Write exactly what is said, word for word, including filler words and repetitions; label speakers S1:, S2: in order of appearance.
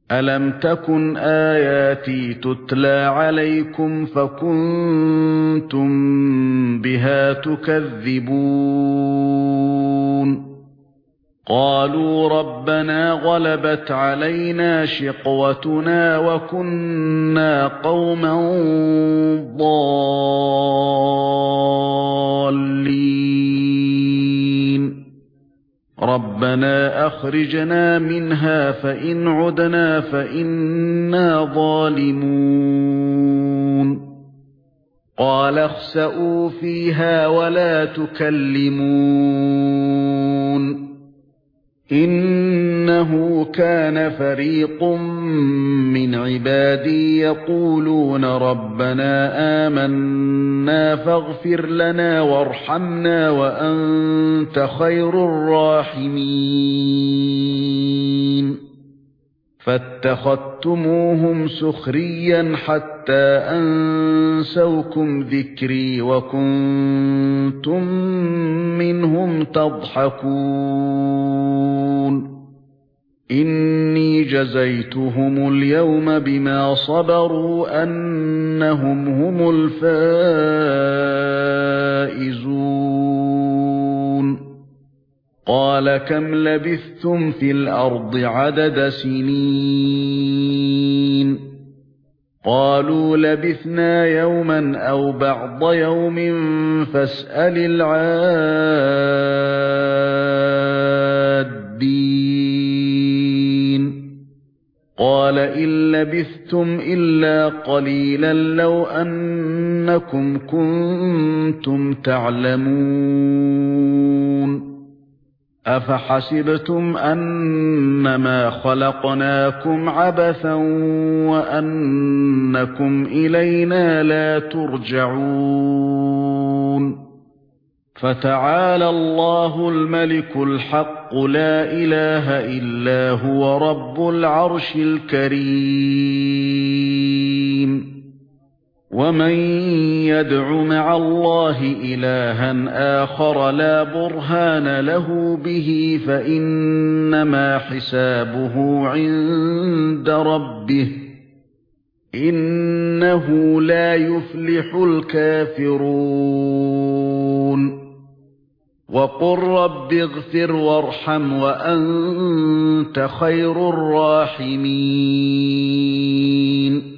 S1: أَلَمْ تَكُنْ آيَاتِي تُتْلَى عَلَيْكُمْ فَكُنْتُمْ بِهَا تُكَذِّبُونَ قَالُوا رَبَّنَا غَلَبَتْ عَلَيْنَا شِقْوَتُنَا وَكُنَّا قَوْمًا ضَالِّينَ رَبَّنَا أَخْرِجْنَا مِنْهَا فَإِنْ عُدْنَا فَإِنَّا ظَالِمُونَ قَالَ اخْسَئُوا فِيهَا وَلَا تُكَلِّمُونِ إِنَّهُ كَانَ فَرِيقٌ مِّنْ عِبَادِي يَقُولُونَ رَبَّنَا آمَنَّا فَاغْفِرْ لَنَا وَارْحَمْنَا وَأَنْتَ خَيْرُ الرَّاحِمِينَ فَاتَّخَذْتُمُوهُمْ سُخْرِيًّا حَتَّى أَنسَوْكُمْ ذِكْرِي وَكُنْتُمْ مِنْهُمْ تَضْحَكُونَ إِنِّي جَزَيْتُهُمُ الْيَوْمَ بِمَا صَبَرُوا أَنَّهُمْ هُمُ الْفَائِزُونَ قَالَ كَمْ لَبِثْتُمْ فِي الْأَرْضِ عَدَدَ سِنِينَ قَالُوا لَبِثْنَا يَوْمًا أَوْ بَعْضَ يَوْمٍ فَاسْأَلِ الْعَادِّينَ قَالَ إِن لَّبِثْتُمْ إِلَّا قَلِيلًا لَّوْ أَنَّكُمْ كُنتُمْ تَعْلَمُونَ أَفَحَسِبْتُمْ أَنَّمَا خَلَقْنَاكُمْ عَبَثًا وَأَنَّكُمْ إِلَيْنَا لَا تُرْجَعُونَ فَتَعَالَى اللَّهُ الْمَلِكُ الْحَقُّ لَا إِلَٰهَ إِلَّا هُوَ رَبُّ الْعَرْشِ الْكَرِيمِ وَمَن يَدْعُ مَعَ اللَّهِ إِلَٰهًا آخَرَ لَا بُرْهَانَ لَهُ بِهِ فَإِنَّمَا حِسَابُهُ عِندَ رَبِّهِ إِنَّهُ لَا يُفْلِحُ الْكَافِرُونَ وَقُل رَّبِّ اغْفِرْ وَارْحَمْ وَأَنتَ خَيْرُ الرَّاحِمِينَ